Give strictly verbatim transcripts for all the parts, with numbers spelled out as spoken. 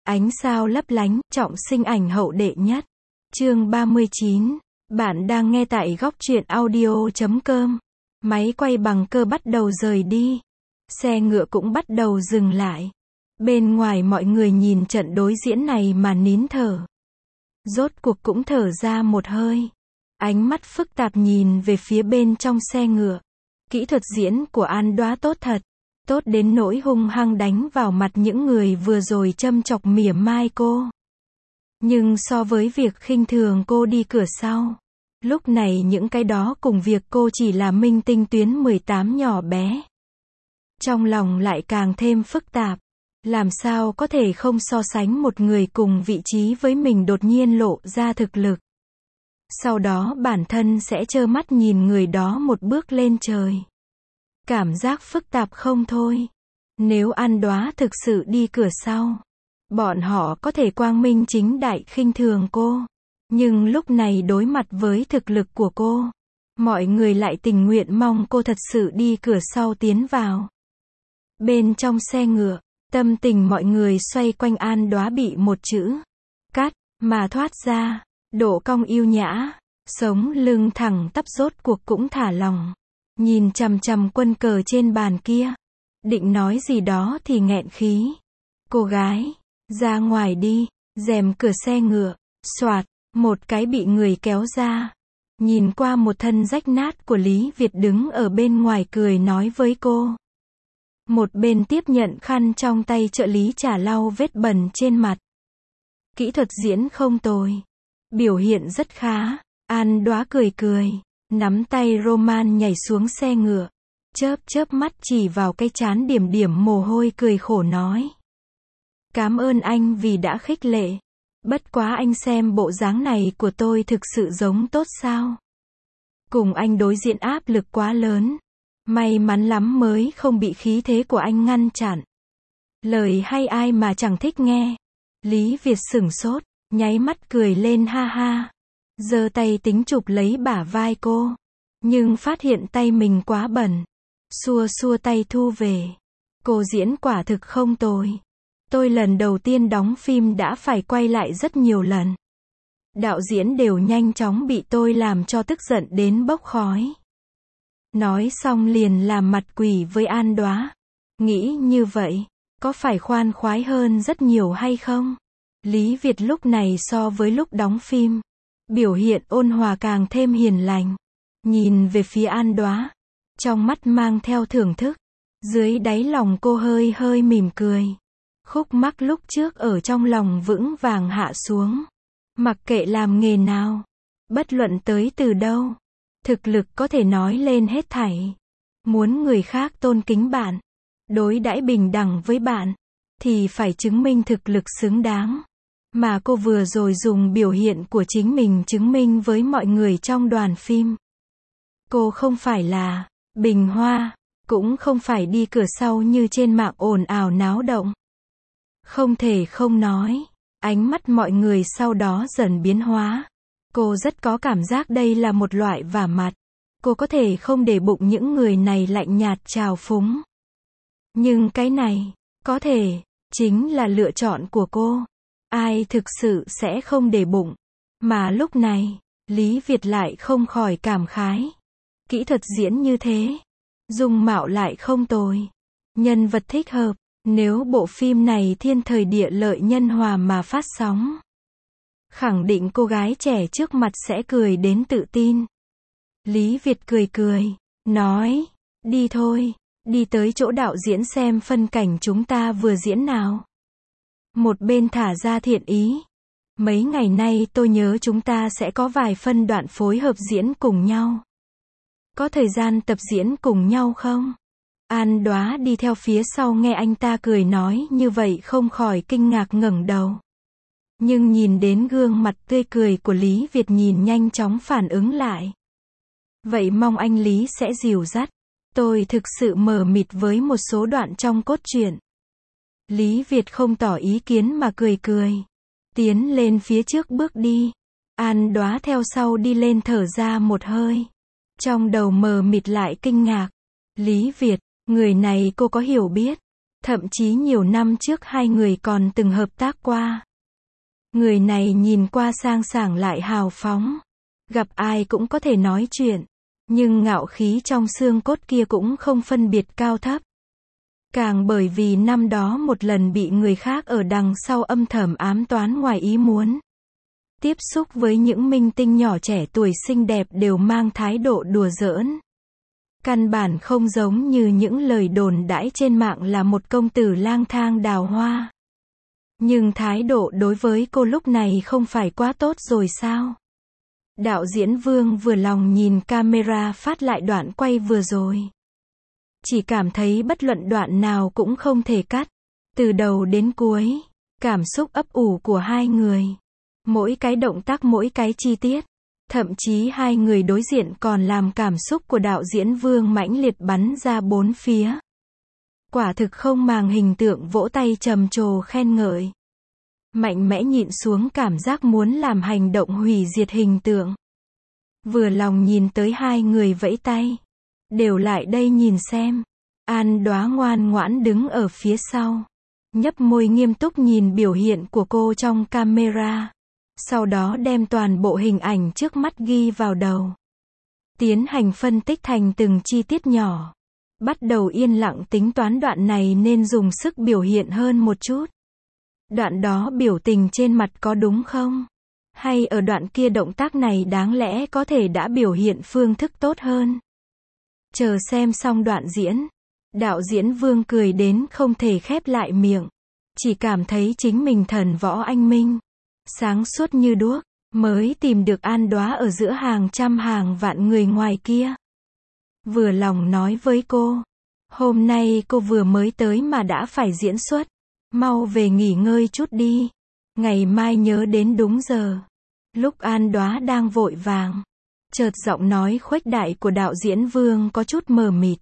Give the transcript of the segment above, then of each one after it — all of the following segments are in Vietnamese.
Ánh sao lấp lánh, trọng sinh ảnh hậu đệ nhất. Chương ba mươi chín. Bạn đang nghe tại góc truyện audio chấm com. Máy quay bằng cơ bắt đầu rời đi. Xe ngựa cũng bắt đầu dừng lại. Bên ngoài mọi người nhìn trận đối diễn này mà nín thở. Rốt cuộc cũng thở ra một hơi. Ánh mắt phức tạp nhìn về phía bên trong xe ngựa. Kỹ thuật diễn của An Đóa tốt thật. Tốt đến nỗi hung hăng đánh vào mặt những người vừa rồi châm chọc mỉa mai cô. Nhưng so với việc khinh thường cô đi cửa sau, lúc này những cái đó cùng việc cô chỉ là minh tinh tuyến mười tám nhỏ bé. Trong lòng lại càng thêm phức tạp. Làm sao có thể không so sánh một người cùng vị trí với mình đột nhiên lộ ra thực lực. Sau đó bản thân sẽ trơ mắt nhìn người đó một bước lên trời. Cảm giác phức tạp không thôi. Nếu An Đóa thực sự đi cửa sau, bọn họ có thể quang minh chính đại khinh thường cô. Nhưng lúc này đối mặt với thực lực của cô, mọi người lại tình nguyện mong cô thật sự đi cửa sau tiến vào. Bên trong xe ngựa, tâm tình mọi người xoay quanh An Đóa bị một chữ cắt mà thoát ra. Độ cong yêu nhã, sống lưng thẳng tắp rốt cuộc cũng thả lòng. Nhìn chằm chằm quân cờ trên bàn kia. Định nói gì đó thì nghẹn khí. Cô gái, ra ngoài đi. Rèm cửa xe ngựa, xoạt, một cái bị người kéo ra. Nhìn qua một thân rách nát của Lý Việt đứng ở bên ngoài cười nói với cô. Một bên tiếp nhận khăn trong tay trợ lý trả lau vết bẩn trên mặt. Kỹ thuật diễn không tồi. Biểu hiện rất khá. An Đóa cười cười. Nắm tay Roman nhảy xuống xe ngựa. Chớp chớp mắt chỉ vào cái trán điểm điểm mồ hôi cười khổ nói. Cảm ơn anh vì đã khích lệ. Bất quá anh xem bộ dáng này của tôi thực sự giống tốt sao? Cùng anh đối diện áp lực quá lớn. May mắn lắm mới không bị khí thế của anh ngăn chặn. Lời hay ai mà chẳng thích nghe. Lý Việt sửng sốt, nháy mắt cười lên ha ha. Giơ tay tính chụp lấy bả vai cô. Nhưng phát hiện tay mình quá bẩn. Xua xua tay thu về. Cô diễn quả thực không tồi. Tôi lần đầu tiên đóng phim đã phải quay lại rất nhiều lần. Đạo diễn đều nhanh chóng bị tôi làm cho tức giận đến bốc khói. Nói xong liền làm mặt quỷ với An Đóa. Nghĩ như vậy, có phải khoan khoái hơn rất nhiều hay không? Lý Việt lúc này so với lúc đóng phim, biểu hiện ôn hòa càng thêm hiền lành. Nhìn về phía An Đóa, trong mắt mang theo thưởng thức. Dưới đáy lòng cô hơi hơi mỉm cười. Khúc mắc lúc trước ở trong lòng vững vàng hạ xuống. Mặc kệ làm nghề nào, bất luận tới từ đâu, thực lực có thể nói lên hết thảy. Muốn người khác tôn kính bạn, đối đãi bình đẳng với bạn, thì phải chứng minh thực lực xứng đáng. Mà cô vừa rồi dùng biểu hiện của chính mình chứng minh với mọi người trong đoàn phim. Cô không phải là bình hoa, cũng không phải đi cửa sau như trên mạng ồn ào náo động. Không thể không nói, ánh mắt mọi người sau đó dần biến hóa. Cô rất có cảm giác đây là một loại vả mặt. Cô có thể không để bụng những người này lạnh nhạt trào phúng. Nhưng cái này, có thể, chính là lựa chọn của cô. Ai thực sự sẽ không để bụng. Mà lúc này, Lý Việt lại không khỏi cảm khái. Kỹ thuật diễn như thế, dung mạo lại không tồi. Nhân vật thích hợp, nếu bộ phim này thiên thời địa lợi nhân hòa mà phát sóng. Khẳng định cô gái trẻ trước mặt sẽ cười đến tự tin. Lý Việt cười cười, nói, đi thôi, đi tới chỗ đạo diễn xem phân cảnh chúng ta vừa diễn nào. Một bên thả ra thiện ý. Mấy ngày nay tôi nhớ chúng ta sẽ có vài phân đoạn phối hợp diễn cùng nhau. Có thời gian tập diễn cùng nhau không? An Đóa đi theo phía sau nghe anh ta cười nói như vậy không khỏi kinh ngạc ngẩng đầu. Nhưng nhìn đến gương mặt tươi cười của Lý Việt nhìn nhanh chóng phản ứng lại. Vậy mong anh Lý sẽ dìu dắt. Tôi thực sự mờ mịt với một số đoạn trong cốt truyện. Lý Việt không tỏ ý kiến mà cười cười. Tiến lên phía trước bước đi. An Đóa theo sau đi lên thở ra một hơi. Trong đầu mờ mịt lại kinh ngạc. Lý Việt, người này cô có hiểu biết. Thậm chí nhiều năm trước hai người còn từng hợp tác qua. Người này nhìn qua sang sảng lại hào phóng. Gặp ai cũng có thể nói chuyện. Nhưng ngạo khí trong xương cốt kia cũng không phân biệt cao thấp. Càng bởi vì năm đó một lần bị người khác ở đằng sau âm thầm ám toán ngoài ý muốn. Tiếp xúc với những minh tinh nhỏ trẻ tuổi xinh đẹp đều mang thái độ đùa giỡn. Căn bản không giống như những lời đồn đãi trên mạng là một công tử lang thang đào hoa. Nhưng thái độ đối với cô lúc này không phải quá tốt rồi sao? Đạo diễn Vương vừa lòng nhìn camera phát lại đoạn quay vừa rồi. Chỉ cảm thấy bất luận đoạn nào cũng không thể cắt. Từ đầu đến cuối, cảm xúc ấp ủ của hai người. Mỗi cái động tác mỗi cái chi tiết. Thậm chí hai người đối diện còn làm cảm xúc của đạo diễn Vương mãnh liệt bắn ra bốn phía. Quả thực không màng hình tượng vỗ tay trầm trồ khen ngợi. Mạnh mẽ nhịn xuống cảm giác muốn làm hành động hủy diệt hình tượng. Vừa lòng nhìn tới hai người vẫy tay. Đều lại đây nhìn xem. An Đóa ngoan ngoãn đứng ở phía sau. Nhấp môi nghiêm túc nhìn biểu hiện của cô trong camera. Sau đó đem toàn bộ hình ảnh trước mắt ghi vào đầu. Tiến hành phân tích thành từng chi tiết nhỏ. Bắt đầu yên lặng tính toán đoạn này nên dùng sức biểu hiện hơn một chút. Đoạn đó biểu tình trên mặt có đúng không? Hay ở đoạn kia động tác này đáng lẽ có thể đã biểu hiện phương thức tốt hơn? Chờ xem xong đoạn diễn. Đạo diễn Vương cười đến không thể khép lại miệng. Chỉ cảm thấy chính mình thần võ anh minh. Sáng suốt như đuốc. Mới tìm được An Đóa ở giữa hàng trăm hàng vạn người ngoài kia. Vừa lòng nói với cô. Hôm nay cô vừa mới tới mà đã phải diễn xuất. Mau về nghỉ ngơi chút đi. Ngày mai nhớ đến đúng giờ. Lúc An Đóa đang vội vàng. Chợt giọng nói khuếch đại của đạo diễn Vương có chút mờ mịt.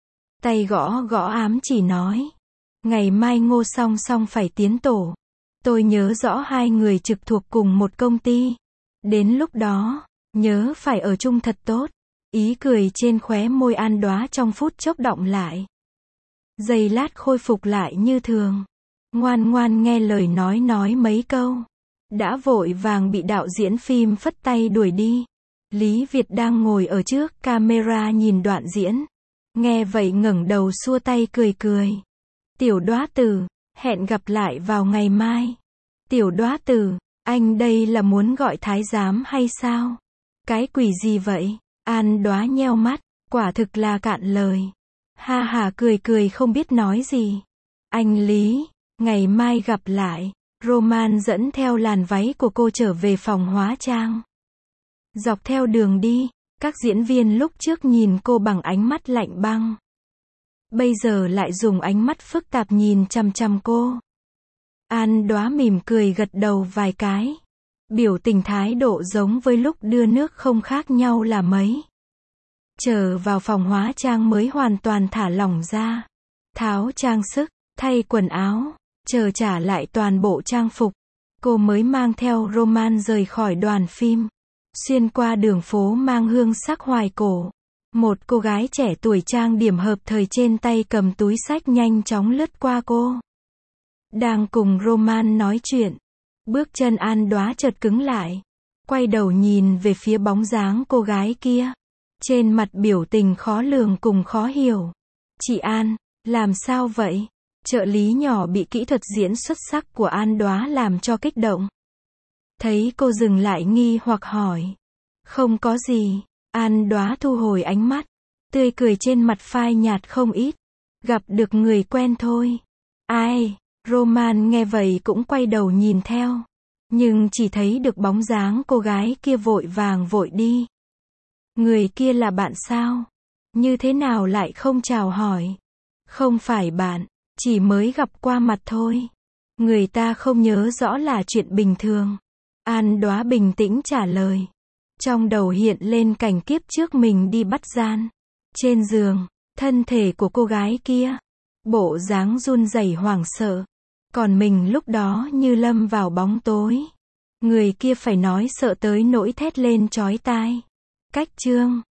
Tay gõ gõ ám chỉ nói. Ngày mai Ngô Song Song phải tiến tổ. Tôi nhớ rõ hai người trực thuộc cùng một công ty. Đến lúc đó, nhớ phải ở chung thật tốt. Ý cười trên khóe môi An Đóa trong phút chốc đọng lại. Giây lát khôi phục lại như thường. Ngoan ngoan nghe lời nói nói mấy câu. Đã vội vàng bị đạo diễn phim phất tay đuổi đi. Lý Việt đang ngồi ở trước camera nhìn đoạn diễn. Nghe vậy ngẩng đầu xua tay cười cười. Tiểu Đóa Tử, hẹn gặp lại vào ngày mai. Tiểu Đóa Tử, anh đây là muốn gọi thái giám hay sao? Cái quỷ gì vậy? An Đóa nheo mắt, quả thực là cạn lời. Ha ha cười cười không biết nói gì. Anh Lý, ngày mai gặp lại. Roman dẫn theo làn váy của cô trở về phòng hóa trang. Dọc theo đường đi, các diễn viên lúc trước nhìn cô bằng ánh mắt lạnh băng. Bây giờ lại dùng ánh mắt phức tạp nhìn chằm chằm cô. An Đóa mỉm cười gật đầu vài cái. Biểu tình thái độ giống với lúc đưa nước không khác nhau là mấy. Trở vào phòng hóa trang mới hoàn toàn thả lỏng ra. Tháo trang sức, thay quần áo, chờ trả lại toàn bộ trang phục. Cô mới mang theo Roman rời khỏi đoàn phim. Xuyên qua đường phố mang hương sắc hoài cổ. Một cô gái trẻ tuổi trang điểm hợp thời trên tay cầm túi xách nhanh chóng lướt qua cô. Đang cùng Roman nói chuyện. Bước chân An Đóa chợt cứng lại. Quay đầu nhìn về phía bóng dáng cô gái kia. Trên mặt biểu tình khó lường cùng khó hiểu. Chị An, làm sao vậy? Trợ lý nhỏ bị kỹ thuật diễn xuất sắc của An Đóa làm cho kích động. Thấy cô dừng lại nghi hoặc hỏi. Không có gì. An Đóa thu hồi ánh mắt. Tươi cười trên mặt phai nhạt không ít. Gặp được người quen thôi. Ai? Roman nghe vậy cũng quay đầu nhìn theo. Nhưng chỉ thấy được bóng dáng cô gái kia vội vàng vội đi. Người kia là bạn sao? Như thế nào lại không chào hỏi? Không phải bạn, chỉ mới gặp qua mặt thôi. Người ta không nhớ rõ là chuyện bình thường. An Đóa bình tĩnh trả lời. Trong đầu hiện lên cảnh kiếp trước mình đi bắt gian. Trên giường, thân thể của cô gái kia. Bộ dáng run rẩy hoảng sợ. Còn mình lúc đó như lâm vào bóng tối. Người kia phải nói sợ tới nỗi thét lên chói tai. Cách chương